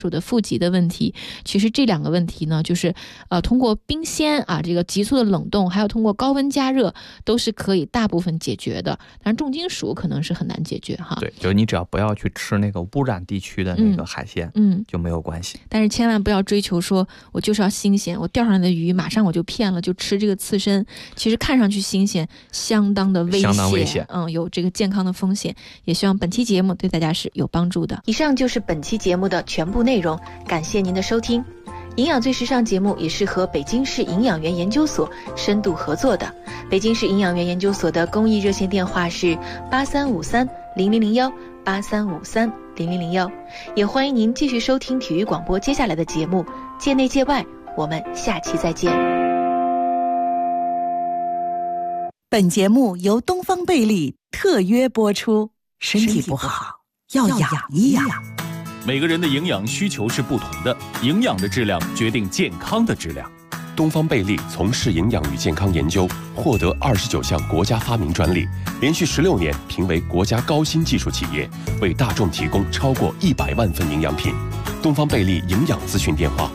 的富集的问题，其实这两个问题呢，就是通过冰鲜啊，这个急速的冷冻，还有通过高温加热，都是可以大部分解决的。但是重金属可能是很难解决哈。 对，就是你只要不要去吃那个污染地区的那个海鲜，就没有关系。 但是千万不要追求说我就是要新鲜，我钓上来的鱼马上我就骗了，就吃这个刺身。其实看上去新鲜，相当的危险，有这个健康的风险。也希望本期节目对大家是有帮助的。以上就是本期节目的全部内容，感谢您的收听。营养最时尚节目也是和北京市营养园研究所深度合作的。北京市营养园研究所的公益热线电话是83530001 83530001，也欢迎您继续收听体育广播接下来的节目，界内界外，我们下期再见。 本节目由东方贝利特约播出，身体不好要养一养。 每个人的营养需求是不同的，营养的质量决定健康的质量。 东方贝利从事营养与健康研究，获得29项国家发明专利，连续16年评为国家高新技术企业，为大众提供超过100万份营养品。东方贝利营养咨询电话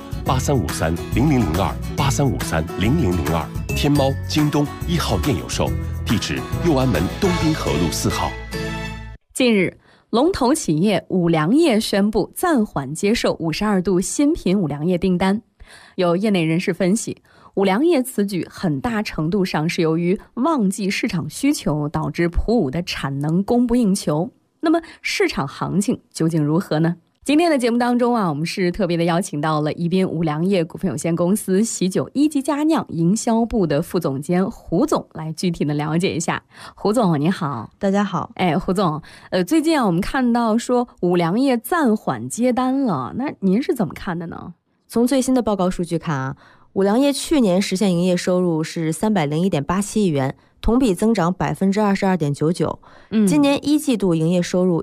83530002 83530002，天猫、京东1号店有售，地址右安门东滨河路4号。 近日，龙头企业五粮液宣布暂缓接受52度新品五粮液订单。有业内人士分析，五粮液此举很大程度上是由于旺季市场需求导致普五的产能供不应求。那么市场行情究竟如何呢？今天的节目当中我们是特别的邀请到了宜宾五粮液股份有限公司喜酒一级佳酿营销部的副总监胡总来具体的了解一下。胡总你好。 大家好。 胡总，最近我们看到说五粮液暂缓接单了，那您是怎么看的呢？ 从最新的报告数据看五粮液去年实现营业收入是301.87亿元，同比增长22.99%。今年一季度营业收入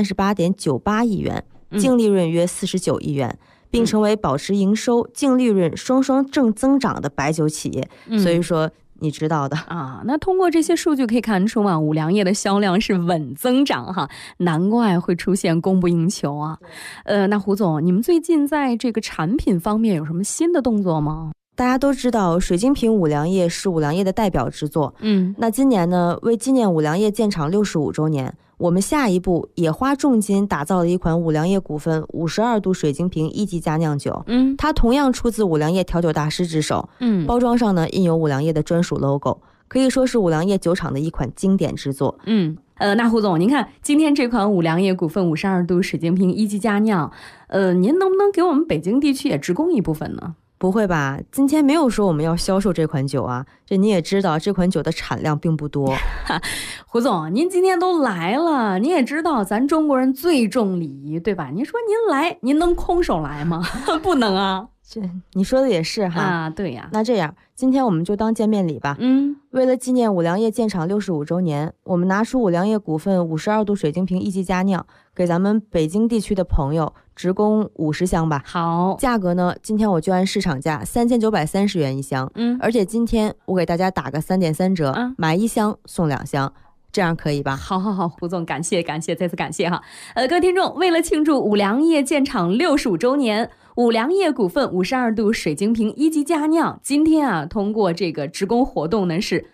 138.98亿元，净利润约49亿元，并成为保持营收、净利润双双正增长的白酒企业。所以说你知道的那通过这些数据可以看出五粮液的销量是稳增长哈，难怪会出现供不应求啊。那胡总，你们最近在这个产品方面有什么新的动作吗？ 大家都知道水晶瓶五粮液是五粮液的代表之作。那今年呢，为纪念五粮液建厂65周年，我们下一步也花重金打造了一款五粮液股份52度水晶瓶一级佳酿酒。它同样出自五粮液调酒大师之手。包装上呢印有五粮液的专属 logo， 可以说是五粮液酒厂的一款经典之作。 那胡总，您看今天这款五粮液股份52度水晶瓶一级佳酿，您能不能给我们北京地区也直供一部分呢？ 不会吧，今天没有说我们要销售这款酒啊，这你也知道这款酒的产量并不多。 胡总，您今天都来了，您也知道咱中国人最重礼仪，对吧？您说您来，您能空手来吗？不能啊。 这你说的也是哈。 对呀。 那这样今天我们就当见面礼吧。为了纪念五粮液建厂65周年，我们拿出五粮液股份52度水晶瓶一级佳酿，给咱们北京地区的朋友直供50箱吧。 好， 价格呢，今天我就按市场价3930元一箱。而且今天我给大家打个3.3折，买1箱送2箱。这样可以吧？ 好，胡总，感谢，再次感谢哈。各位听众，为了庆祝五粮液建厂65周年，五粮液股份52度水晶瓶一级佳酿今天通过这个直供活动呢是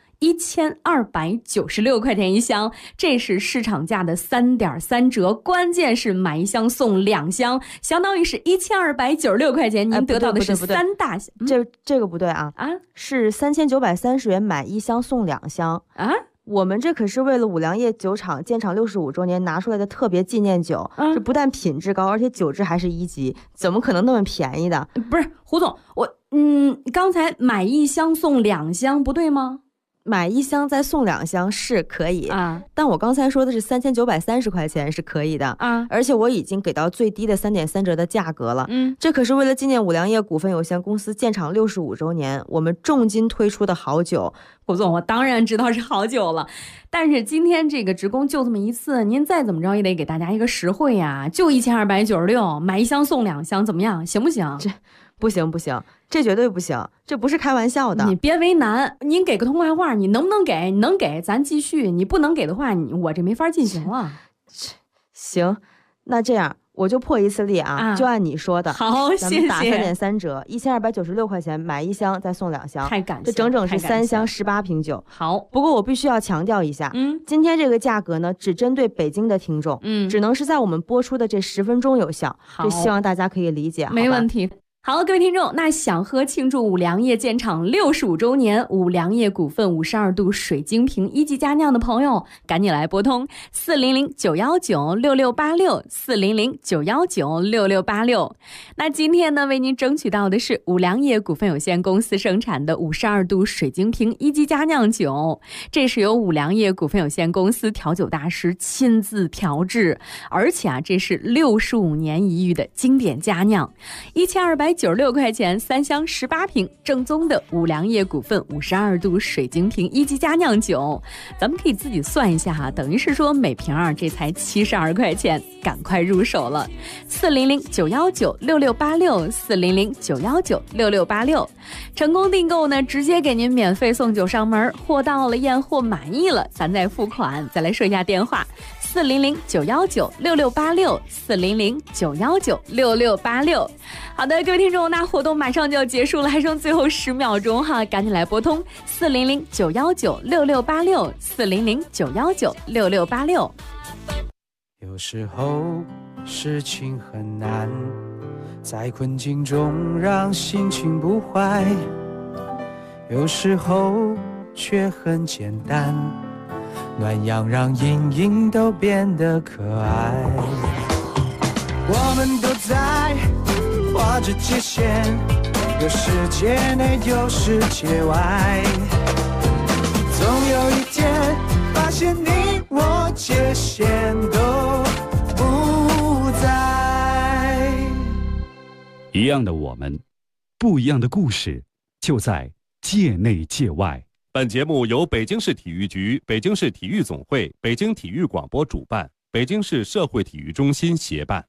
1296块钱一箱，这是市场价的3.3折，关键是买1箱送2箱，相当于是1296块钱，您得到的是3大箱。 这个不对是3930元买1箱送2箱我们这可是为了五粮液酒厂建厂65周年拿出来的特别纪念酒，这不但品质高，而且酒质还是1级，怎么可能那么便宜的？ 不是胡总，刚才买1箱送2箱不对吗？ 买1箱再送2箱是可以但我刚才说的是3930块钱是可以的而且我已经给到最低的3.3折的价格了。这可是为了纪念五粮液股份有限公司建厂65周年，我们重金推出的好酒。 胡总，我当然知道是好酒了，但是今天这个直供就这么一次，您再怎么着也得给大家一个实惠呀，就1296，买1箱送2箱，怎么样？行不行？ 这不行，这绝对不行，这不是开玩笑的。 你别为难，您给个痛快话，你能不能给？你能给咱继续，你不能给的话，我这没法进行了。 行，那这样我就破一次例啊，就按你说的。 好，谢谢。 咱们打3.3折，1296块钱买1箱再送2箱， 太感谢， 这整整是3箱18瓶酒。 好， 不过我必须要强调一下，今天这个价格呢，只针对北京的听众，只能是在我们播出的这10分钟有效，这希望大家可以理解。 没问题。好，各位听众，那想喝庆祝五粮液建厂65周年五粮液股份52度水晶瓶1级佳酿的朋友，赶紧来拨通400-919-6686，400-919-6686。那今天呢，为您争取到的是五粮液股份有限公司生产的52度水晶瓶1级佳酿酒，这是由五粮液股份有限公司调酒大师亲自调制，而且这是65年一遇的经典佳酿，1296块钱3箱18瓶，正宗的五粮液股份52度水晶瓶1级佳酿酒，咱们可以自己算一下哈，等于是说每瓶这才72块钱，赶快入手了。400-919-6686，400-919-6686，成功订购呢，直接给您免费送酒上门，货到了验货满意了，咱再付款。再来说一下电话：400-919-6686，400-919-6686。好的，各位听众，那活动马上就要结束了，还剩最后10秒钟哈，赶紧来拨通400-919-6686，400-919-6686。 有时候事情很难，在困境中让心情不坏，有时候却很简单，暖阳让阴影都变得可爱。我们都在画着界限，有世界内有世界外，总有一天发现你我界限都不在。 一样的我们，不一样的故事，就在界内界外。 本节目由北京市体育局、北京市体育总会、北京体育广播主办，北京市社会体育中心协办。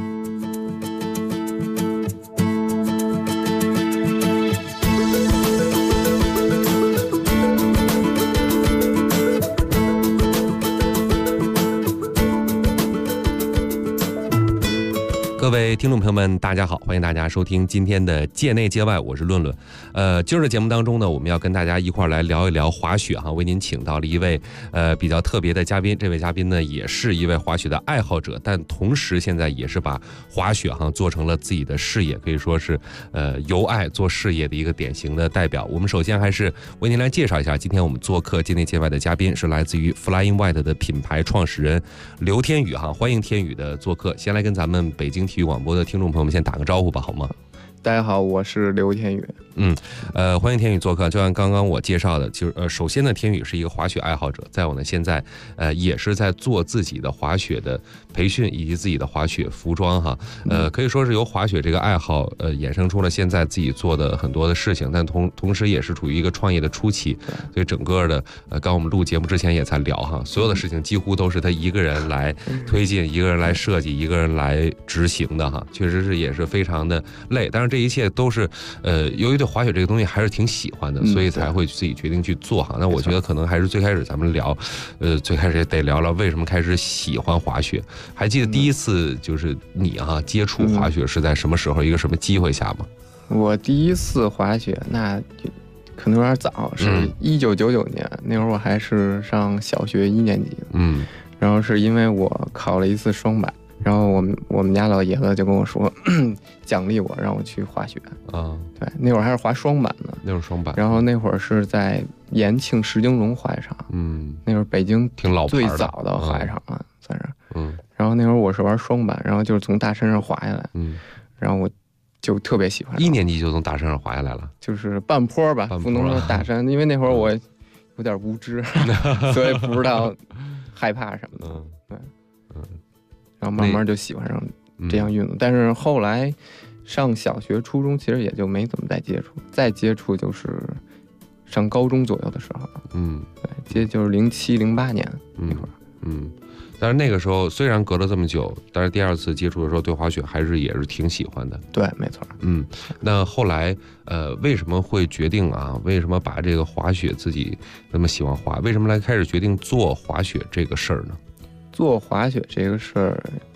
各位听众朋友们，大家好，欢迎大家收听今天的界内界外，我是论论。今儿的节目当中呢，我们要跟大家一块来聊一聊滑雪哈，为您请到了一位比较特别的嘉宾。这位嘉宾呢，也是一位滑雪的爱好者，但同时现在也是把滑雪哈做成了自己的事业，可以说是由爱做事业的一个典型的代表。我们首先还是为您来介绍一下，今天我们做客界内界外的嘉宾是来自于 Flying White 的品牌创始人刘天宇哈，欢迎天宇的做客。先来跟咱们北京体育广播的听众朋友们先打个招呼吧，好吗？ 大家好，我是刘天宇。 欢迎天宇做客。就像刚刚我介绍的，就是首先呢，天宇是一个滑雪爱好者，再有呢，现在也是在做自己的滑雪的培训以及自己的滑雪服装哈。可以说是由滑雪这个爱好衍生出了现在自己做的很多的事情，但同时也是处于一个创业的初期，所以整个的刚我们录节目之前也在聊哈，所有的事情几乎都是他一个人来推进，一个人来设计，一个人来执行的哈，确实是也是非常的累，但是这一切都是由于对滑雪这个东西还是挺喜欢的，所以才会自己决定去做哈。那我觉得可能还是最开始咱们聊，最开始也得聊聊为什么开始喜欢滑雪。还记得第一次就是你接触滑雪是在什么时候，一个什么机会下吗？ 我第一次滑雪那可能有点早，是1999年，那会儿我还是上小学1年级，然后是因为我考了一次双板。然后我们家老爷子就跟我说，奖励我让我去滑雪啊。对，那会儿还是滑双板呢， 那会儿双板。 然后那会儿是在延庆石景隆滑雪场，那会儿北京挺老牌的最早的滑雪场了，算是。然后那会儿我是玩双板，然后就是从大山上滑下来，然后我就特别喜欢。 1年级就从大山上滑下来了， 就是半坡吧，不能说大山，因为那会儿我有点无知，所以不知道害怕什么的。对。然后慢慢就喜欢上这样运动，但是后来上小学、初中其实也就没怎么再接触就是上高中左右的时候，对，就是07、08年那会儿， 但是那个时候虽然隔了这么久，但是第二次接触的时候对滑雪也是挺喜欢的。 对，没错。 那后来为什么会决定为什么把这个滑雪自己那么喜欢滑？为什么来开始决定做滑雪这个事儿呢？ 做滑雪这个事儿，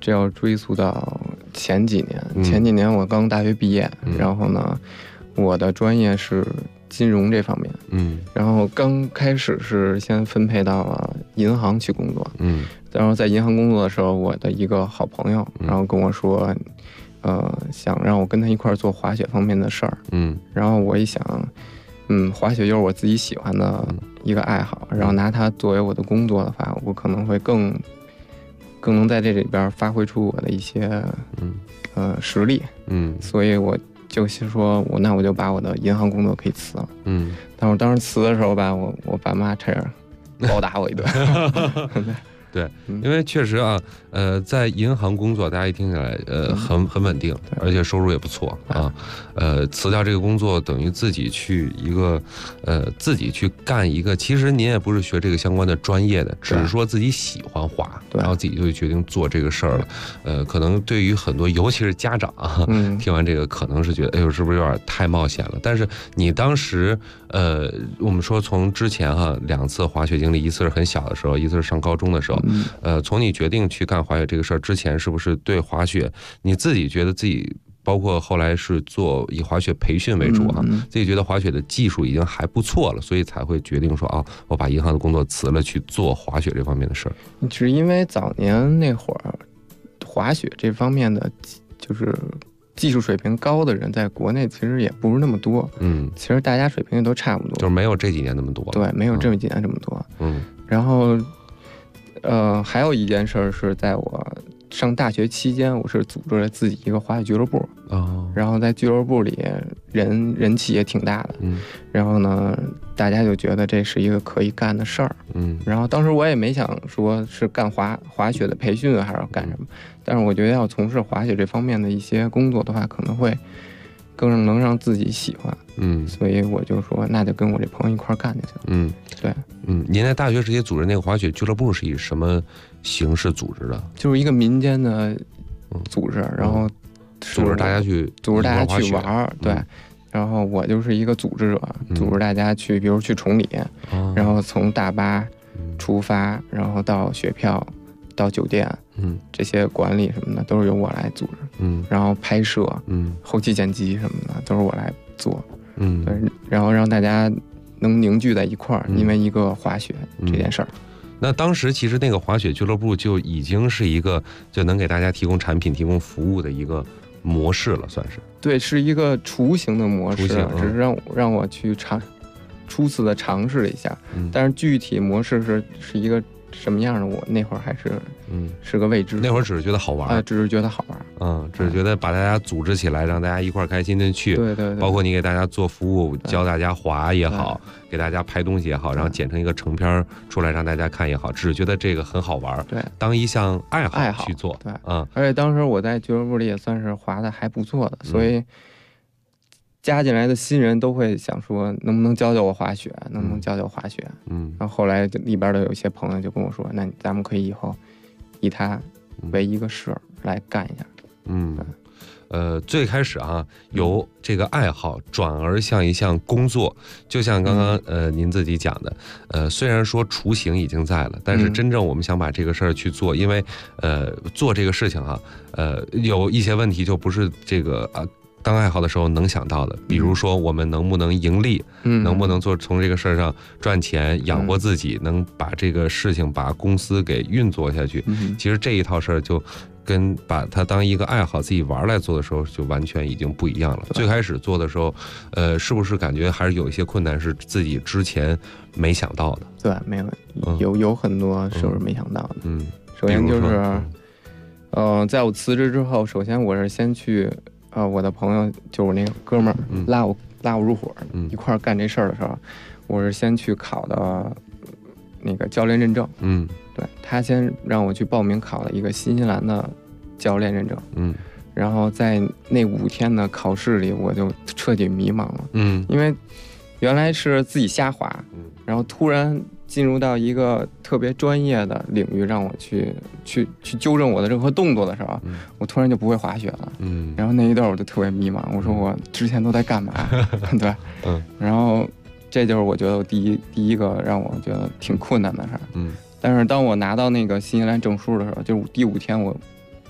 这要追溯到前几年，前几年我刚大学毕业，然后呢，我的专业是金融这方面，然后刚开始是先分配到了银行去工作，然后在银行工作的时候，我的一个好朋友，然后跟我说，想让我跟他一块做滑雪方面的事儿，然后我一想，滑雪就是我自己喜欢的一个爱好，然后拿它作为我的工作的话，我可能会更能在这里边发挥出我的一些实力，所以我就是说那我就把我的银行工作可以辞了，但我当时辞的时候吧，我爸妈差点暴打我一顿。 对，因为确实啊，在银行工作，大家一听起来，很稳定，而且收入也不错啊。辞掉这个工作，等于自己去自己去干一个，其实您也不是学这个相关的专业的，只是说自己喜欢滑，然后自己就决定做这个事儿了。可能对于很多，尤其是家长啊，听完这个可能是觉得，哎呦，是不是有点太冒险了？但是你当时，我们说从之前2次滑雪经历，一次是很小的时候，一次是上高中的时候。从你决定去干滑雪这个事儿之前，是不是对滑雪你自己觉得自己，包括后来是以滑雪培训为主自己觉得滑雪的技术已经还不错了，所以才会决定说我把银行的工作辞了，去做滑雪这方面的事儿。 只因为早年那会儿滑雪这方面的就是技术水平高的人在国内其实也不是那么多，其实大家水平也都差不多， 就是没有这几年那么多， 对，没有这几年这么多，然后还有一件事是在我上大学期间，我是组织了自己一个滑雪俱乐部，然后在俱乐部里人气也挺大的，然后呢，大家就觉得这是一个可以干的事儿，然后当时我也没想说是干滑雪的培训还是干什么，但是我觉得要从事滑雪这方面的一些工作的话，可能会更能让自己喜欢，所以我就说那就跟我这朋友一块干就行，对， 您在大学时期组织那个滑雪俱乐部是以什么形式组织的？ 就是一个民间的组织，然后组织大家去玩，对，然后我就是一个组织者，组织大家去，比如去崇礼，然后从大巴出发，然后到雪票，到酒店，这些管理什么的都是由我来组织，然后拍摄，后期剪辑什么的都是我来做，对，然后让大家能凝聚在一块儿，因为一个滑雪这件事儿。 那当时其实那个滑雪俱乐部就已经是一个就能给大家提供产品、提供服务的一个模式了，算是。 对，是一个雏形的模式，只是让我去初次的尝试了一下，但是具体模式是一个什么样的，我那会儿还是个未知。 那会儿只是觉得好玩， 只是觉得好玩，只是觉得把大家组织起来，让大家一块开心的去。 对， 包括你给大家做服务，教大家滑也好，给大家拍东西也好，然后剪成一个成片出来让大家看也好，只是觉得这个很好玩， 对， 当一项爱好去做， 对，而且当时我在俱乐部里也算是滑的还不错的，所以加进来的新人都会想说，能不能教教我滑雪，能不能教教滑雪？然后后来里边的有些朋友就跟我说，那咱们可以以后以它为一个事来干一下。 最开始由这个爱好转而向一项工作，就像刚刚您自己讲的，虽然说雏形已经在了，但是真正我们想把这个事儿去做，因为做这个事情有一些问题就不是这个当爱好的时候能想到的，比如说我们能不能盈利，能不能从这个事儿上赚钱养活自己，能把这个事情把公司给运作下去，其实这一套事儿就跟把它当一个爱好自己玩来做的时候就完全已经不一样了。最开始做的时候是不是感觉还是有一些困难是自己之前没想到的？ 对，没有很多是没想到的。首先就是在我辞职之后，首先我是先去我的朋友就是我那个哥们儿拉我入伙一块儿干这事儿的时候，我是先去考的那个教练认证，对，他先让我去报名考了一个新西兰的教练认证，然后在那5天的考试里，我就彻底迷茫了，因为原来是自己瞎滑，然后突然进入到一个特别专业的领域，让我去纠正我的任何动作的时候，我突然就不会滑雪了，然后那一段我就特别迷茫，我说我之前都在干嘛？对，然后这就是我觉得我第一个让我觉得挺困难的事儿，但是当我拿到那个新西兰证书的时候，就是第5天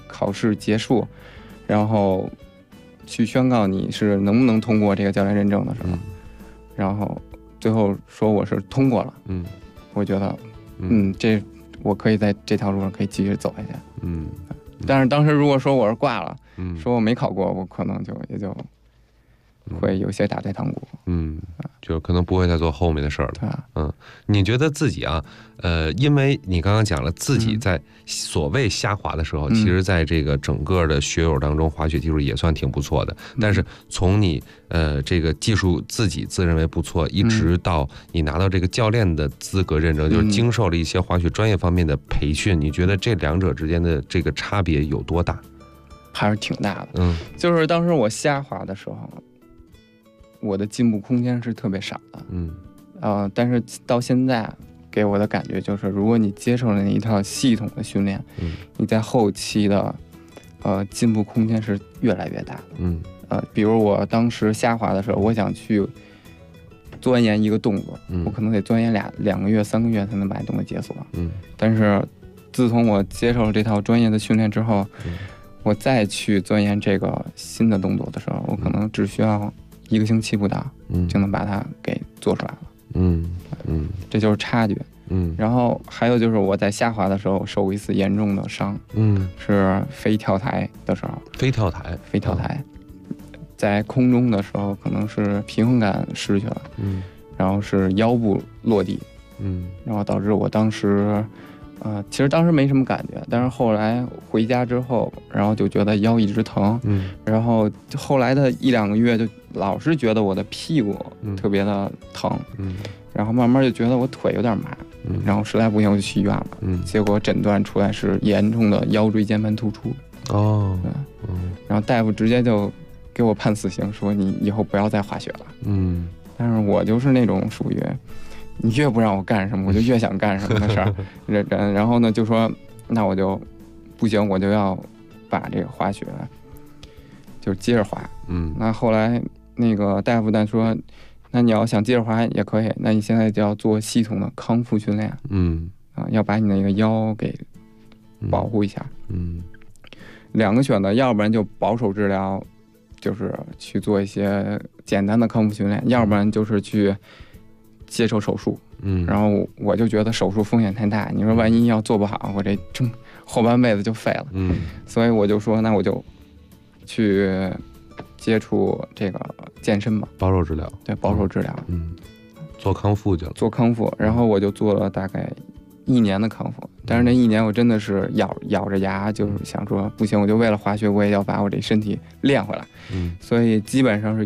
考试结束，然后去宣告你是能不能通过这个教练认证的时候，然后最后说我是通过了，我觉得，这我可以在这条路上可以继续走下去，但是当时如果说我是挂了，说我没考过，我可能也就会有些打退堂鼓， 就可能不会再做后面的事儿了。你觉得自己啊，因为你刚刚讲了自己在所谓瞎滑的时候，其实在这个整个的学友当中，滑雪技术也算挺不错的。但是从你这个技术自己自认为不错，一直到你拿到这个教练的资格认证，就是经受了一些滑雪专业方面的培训，你觉得这两者之间的这个差别有多大？ 还是挺大的。就是当时我瞎滑的时候，我的进步空间是特别少的，但是到现在给我的感觉就是，如果你接受了那一套系统的训练，你在后期的进步空间是越来越大的。比如我当时瞎滑的时候，我想去钻研一个动作，我可能得钻研2个月、3个月才能把动作解锁，但是自从我接受了这套专业的训练之后，我再去钻研这个新的动作的时候，我可能只需要1个星期不到，就能把它给做出来了。这就是差距。然后还有就是我在下滑的时候受过一次严重的伤，是飞跳台的时候。飞跳台，在空中的时候可能是平衡感失去了，然后是腰部落地，然后导致我当时。其实当时没什么感觉，但是后来回家之后，然后就觉得腰一直疼，然后后来的1、2个月就老是觉得我的屁股特别的疼，然后慢慢就觉得我腿有点麻，然后实在不行我就去医院了，结果诊断出来是严重的腰椎间盘突出，然后大夫直接就给我判死刑，说你以后不要再滑雪了，但是我就是那种属于。你越不让我干什么，我就越想干什么的事儿。然后呢，就说那我就不行，我就要把这个滑雪就接着滑。那后来那个大夫说，那你要想接着滑也可以，那你现在就要做系统的康复训练。要把你那个腰给保护一下。2个选择，要不然就保守治疗，就是去做一些简单的康复训练，要不然就是去。接受手术，然后我就觉得手术风险太大，你说万一要做不好，我这后半辈子就废了，所以我就说，那我就去接触这个健身吧， 保守治疗， 对，保守治疗， 做康复去了， 做康复，然后我就做了大概1年的康复，但是那1年我真的是咬着牙，就是想说不行，我就为了滑雪，我也要把我这身体练回来，所以基本上是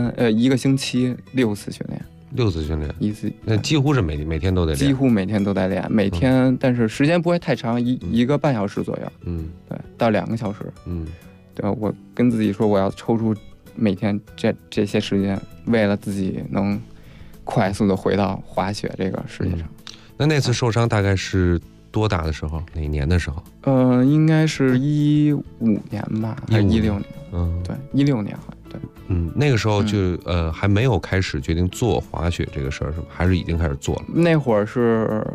1个星期6次训练。 6次训练 ，1次， 那几乎是每天都得练， 几乎每天都在练，每天，但是时间不会太长，一个半小时左右，对，到2个小时，对，我跟自己说我要抽出每天这些时间，为了自己能快速的回到滑雪这个世界上。 那次受伤大概是多大的时候？哪年的时候？ 应该是15年吧，还是16年？对，16年好像。对， 那个时候就还没有开始决定做滑雪这个事儿是吗？还是已经开始做了？ 那会儿是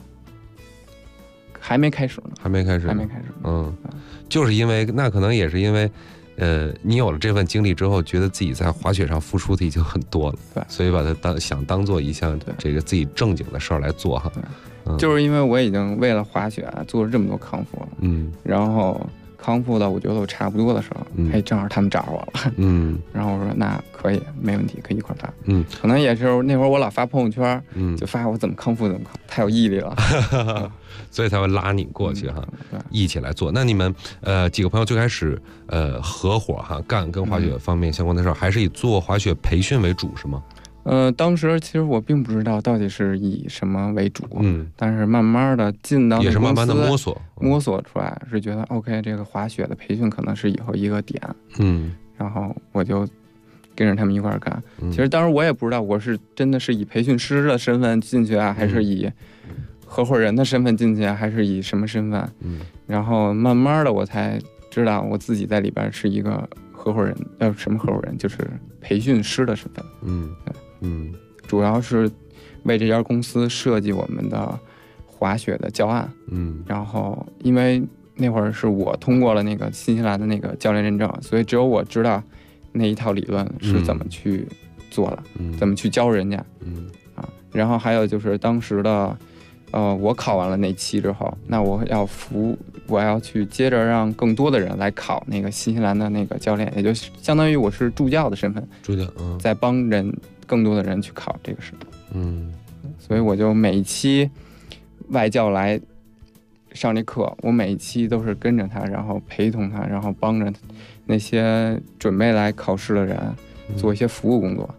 还没开始呢， 还没开始，就是因为那可能也是因为，你有了这份经历之后，觉得自己在滑雪上付出的已经很多了， 对， 所以把它当做一项这个自己正经的事儿来做哈。 就是因为我已经为了滑雪做了这么多康复了，然后。康复的我觉得我差不多的时候，正好他们找着我了，然后我说那可以，没问题，可以一块发，可能也是那会儿我老发朋友圈，就发我怎么康复，太有毅力了， 所以才会拉你过去哈，一起来做。那你们几个朋友最开始合伙哈干跟滑雪方面相关的事儿，还是以做滑雪培训为主是吗？ 当时其实我并不知道到底是以什么为主，但是慢慢的进到也是慢慢的摸索出来，是觉得 OK， 这个滑雪的培训可能是以后一个点，然后我就跟着他们一块儿干。其实当时我也不知道我是真的是以培训师的身份进去啊，还是以合伙人的身份进去啊，还是以什么身份？然后慢慢的我才知道我自己在里边是一个合伙人，什么合伙人，就是培训师的身份。主要是为这家公司设计我们的滑雪的教案。然后因为那会儿是我通过了那个新西兰的那个教练认证，所以只有我知道那一套理论是怎么去做的，怎么去教人家，然后还有就是当时的，我考完了那期之后，那我要去接着让更多的人来考那个新西兰的那个教练，也就相当于我是助教的身份，在帮更多的人去考这个试，所以我就每一期外教来上这课，我每一期都是跟着他，然后陪同他，然后帮着那些准备来考试的人做一些服务工作。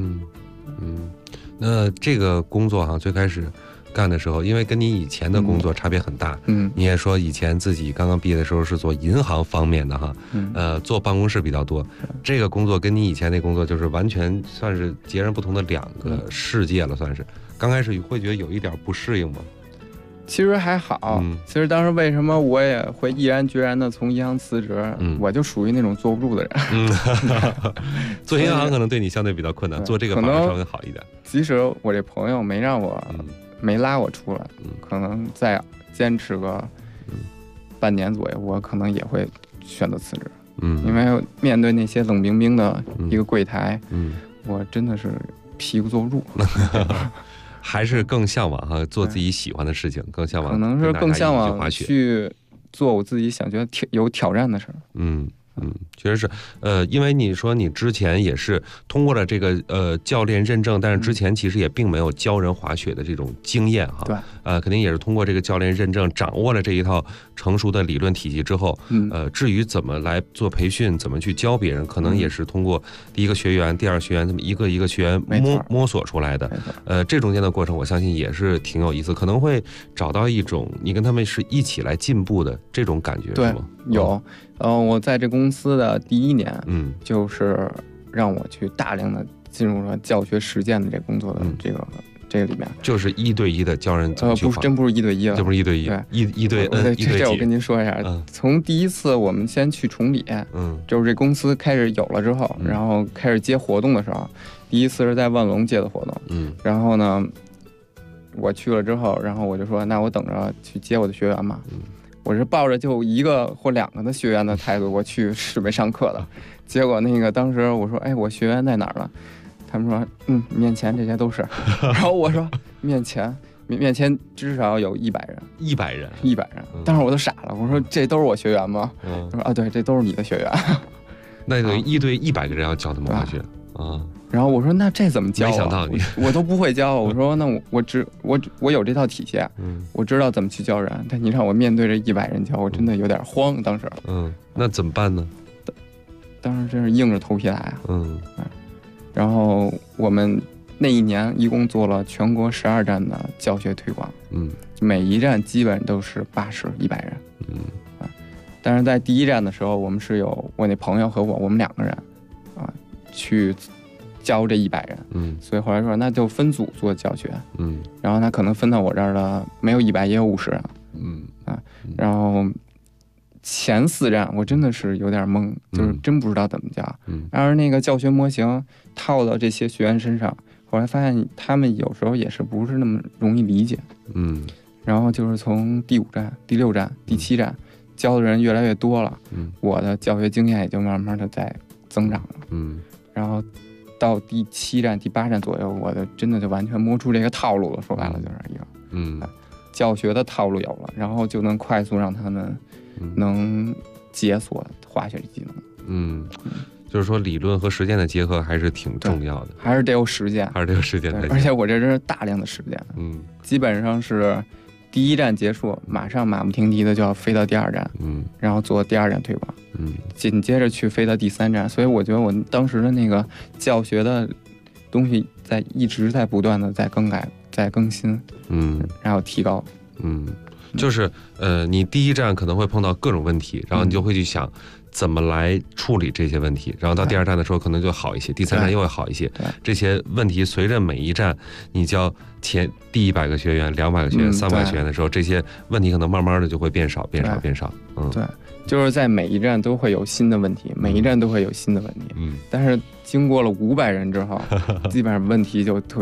那这个工作哈，最开始干的时候，因为跟你以前的工作差别很大，你也说以前自己刚刚毕业的时候是做银行方面的哈，坐办公室比较多，这个工作跟你以前那工作就是完全算是截然不同的两个世界了，算是。刚开始会觉得有一点不适应吗？ 其实还好，其实当时为什么我也会毅然决然的从银行辞职，我就属于那种坐不住的人。 做银行可能对你相对比较困难，做这个反而稍微好一点。 即使我这朋友没拉我出来，可能再坚持个半年左右，我可能也会选择辞职。因为面对那些冷冰冰的一个柜台，我真的是屁股坐不住。 还是更向往哈做自己喜欢的事情，更向往， 可能是更向往去做我自己想觉得有挑战的事儿。 确实是，因为你说你之前也是通过了这个教练认证，但是之前其实也并没有教人滑雪的这种经验哈。 对， 肯定也是通过这个教练认证，掌握了这一套成熟的理论体系之后，至于怎么来做培训，怎么去教别人，可能也是通过第一个学员、第二个学员这么一个一个学员摸索出来的。这中间的过程，我相信也是挺有意思，可能会找到一种你跟他们是一起来进步的这种感觉，是吗？ 有。我在这公司的第一年，就是让我去大量的进入了教学实践的这工作的这个里面， 就是1对1的教人怎么去滑， 真不是1对1了， 这不是1对1，一对 N， 这我跟您说一下，从第一次我们先去崇礼，就是这公司开始有了之后，然后开始接活动的时候，第一次是在万隆接的活动，然后呢，我去了之后，然后我就说，那我等着去接我的学员嘛。我是抱着就1个或2个的学员的态度，我去准备上课的。结果那个当时我说，我学员在哪儿了？他们说，面前这些都是。然后我说，面前至少有100人 ，100人。 当时我都傻了，我说这都是我学员吗？他说啊，对，这都是你的学员。 那等于1对100个人要教他们滑雪啊。 然后我说那这怎么教？ 没想到你我都不会教。我说那我有这套体系，我知道怎么去教人。但你让我面对这100人教，我真的有点慌。当时， 那怎么办呢？ 当时真是硬着头皮来啊。然后我们那一年一共做了全国12站的教学推广，每一站基本都是80、100人，但是在第一站的时候，我们是有我那朋友和我们2个人去教这100人，所以后来说那就分组做教学，然后他可能分到我这儿的没有100也有50人，然后前4站我真的是有点懵，就是真不知道怎么教，然而那个教学模型套到这些学员身上，后来发现他们有时候也是不是那么容易理解，然后就是从第5站、第6站、第7站教的人越来越多了，我的教学经验也就慢慢的在增长了，然后到第7站、第8站左右，我的真的就完全摸出这个套路了。说白了就是一个，教学的套路有了，然后就能快速让他们能解锁滑雪技能。 就是说理论和实践的结合还是挺重要的， 还是得有实践，而且我这真是大量的实践，基本上是第1站结束，马上马不停蹄的就要飞到第2站，然后做第2站推广，紧接着去飞到第3站，所以我觉得我当时的那个教学的东西一直在不断的在更改、在更新，然后提高， 就是你第1站可能会碰到各种问题，然后你就会去想怎么来处理这些问题，然后到第2站的时候可能就好一些，第3站又会好一些。这些问题随着每一站你教第100个学员、200个学员、300个学员的时候，这些问题可能慢慢的就会变少。对， 就是在每一站都会有新的问题，每一站都会有新的问题。但是经过了500人之后，基本上问题就特别少了。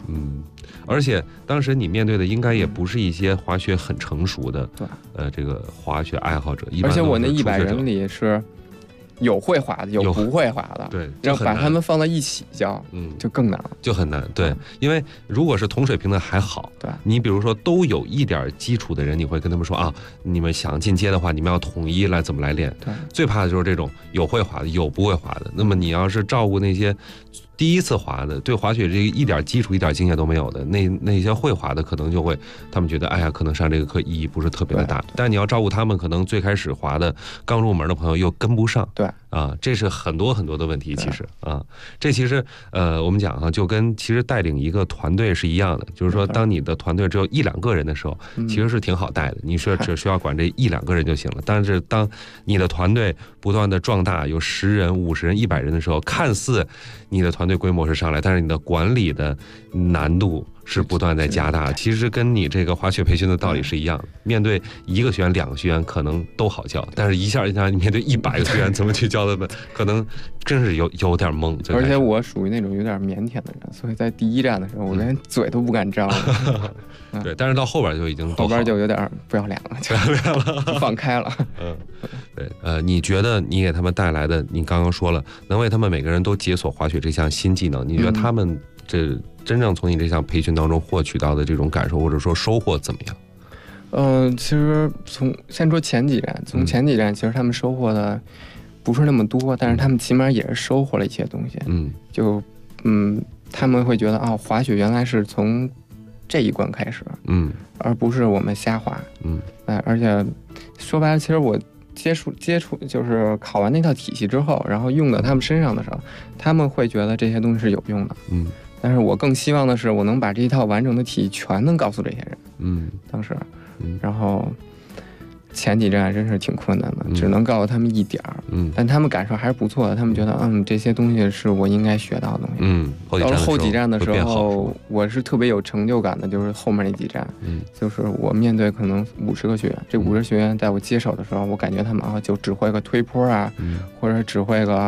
而且当时你面对的应该也不是一些滑雪很成熟的，这个滑雪爱好者。 而且我那100人里是有会滑的，有不会滑的， 对， 要把他们放到一起教，就更难了， 就很难。对，因为如果是同水平的还好， 对， 你比如说都有一点基础的人，你会跟他们说啊，你们想进阶的话，你们要统一来怎么来练。 对， 最怕的就是这种有会滑的，有不会滑的。那么你要是照顾那些第一次滑的，对滑雪这一点基础、一点经验都没有的，那些会滑的，可能就会他们觉得，哎呀，可能上这个课意义不是特别的大。但你要照顾他们，可能最开始滑的、刚入门的朋友又跟不上。 对啊，这是很多很多的问题。其实啊，这其实我们讲就跟其实带领一个团队是一样的，就是说，当你的团队只有1、2个人的时候，其实是挺好带的，你说只需要管这1、2个人就行了。但是当你的团队不断的壮大，有10人、50人、100人的时候，看似你的团队规模是上来，但是你的管理的难度是不断在加大。其实跟你这个滑雪培训的道理是一样的，面对1个学员、2个学员可能都好教，但是一下你面对100个学员，怎么去教他们，可能真是有点懵。 而且我属于那种有点腼腆的人，所以在第1站的时候，我连嘴都不敢张。 对，但是到后边就已经后边就有点不要脸了，就放开了。 对，你觉得你给他们带来的，你刚刚说了，能为他们每个人都解锁滑雪这项新技能，你觉得他们这真正从你这项培训当中获取到的这种感受或者说收获怎么样？ 其实先说前几站，从前几站其实他们收获的不是那么多，但是他们起码也是收获了一些东西。他们会觉得滑雪原来是从这一关开始，而不是我们瞎滑，而且说白了，其实我接触就是考完那套体系之后，然后用到他们身上的时候，他们会觉得这些东西是有用的，但是我更希望的是，我能把这一套完整的体系全能告诉这些人，当时，然后前几站真是挺困难的，只能告诉他们一点儿，但他们感受还是不错的，他们觉得这些东西是我应该学到的东西，到了后几站的时候，我是特别有成就感的，就是后面那几站，就是我面对可能50个学员，这50个学员在我接手的时候，我感觉他们就只会个推坡啊，或者只会个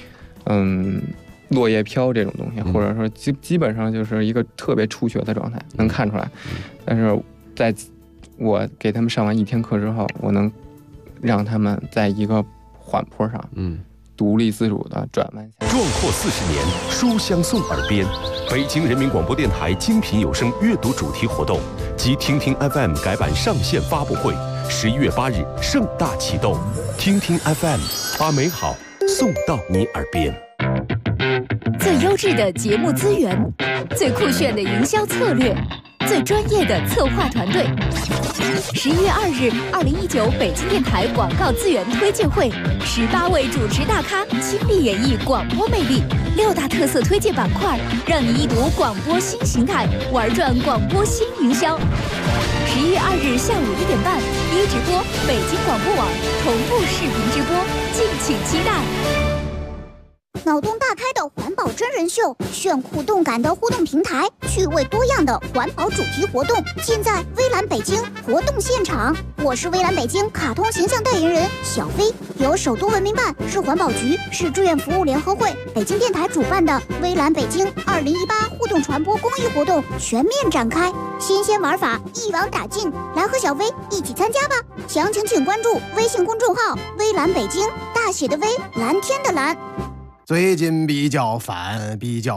落叶飘这种东西，或者说基本上就是一个特别初学的状态，能看出来，但是在我给他们上完1天课之后，我能让他们在一个缓坡上，独立自主的转弯下。 壮阔40年，书香送耳边。北京人民广播电台精品有声阅读主题活动及听听 FM 改版上线发布会，11月8日盛大启动。听听 FM， 把美好送到你耳边。 最优质的节目资源，最酷炫的营销策略，最专业的策划团队。11月2日，2019北京电台广告资源推荐会，18位主持大咖倾力演绎广播魅力，6大特色推荐板块，让你一睹广播新形态，玩转广播新营销。11月2日下午1点半，一直播北京广播网同步视频直播，敬请期待。 脑洞大开的环保真人秀，炫酷动感的互动平台，趣味多样的环保主题活动，尽在微蓝北京活动现场。我是微蓝北京卡通形象代言人小飞，由首都文明办、市环保局、市志愿服务联合会、北京电台主办的微蓝北京2018互动传播公益活动全面展开，新鲜玩法一网打尽，来和小飞一起参加吧！详情请关注微信公众号“微蓝北京”，大写的微，蓝天的蓝。 最近比较烦，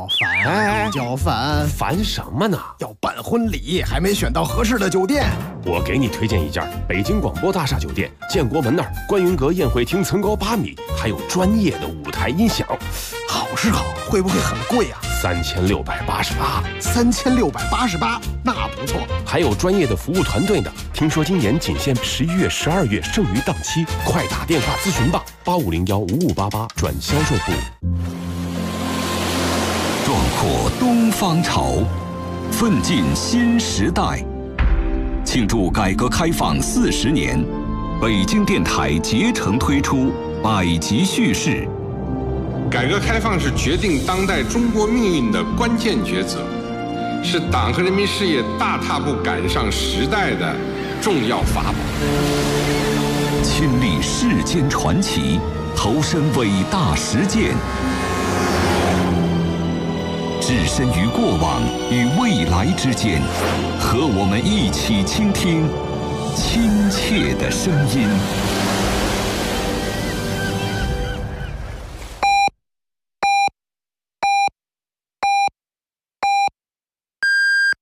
烦什么呢？ 要办婚礼，还没选到合适的酒店。 我给你推荐一家北京广播大厦酒店，建国门那儿观云阁宴会厅层高8米，还有专业的舞台音响。 好是好，会不会很贵啊 ？3688。 3688，那不错。 还有专业的服务团队呢。听说今年仅限11月、12月剩余档期，快打电话咨询吧，85015588转销售部。 壮阔东方潮，奋进新时代。庆祝改革开放40年，北京电台竭诚推出百集叙事。 改革开放是决定当代中国命运的关键抉择，是党和人民事业大踏步赶上时代的重要法宝。 亲历世间传奇，投身伟大实践。 置身于过往与未来之间，和我们一起倾听亲切的声音。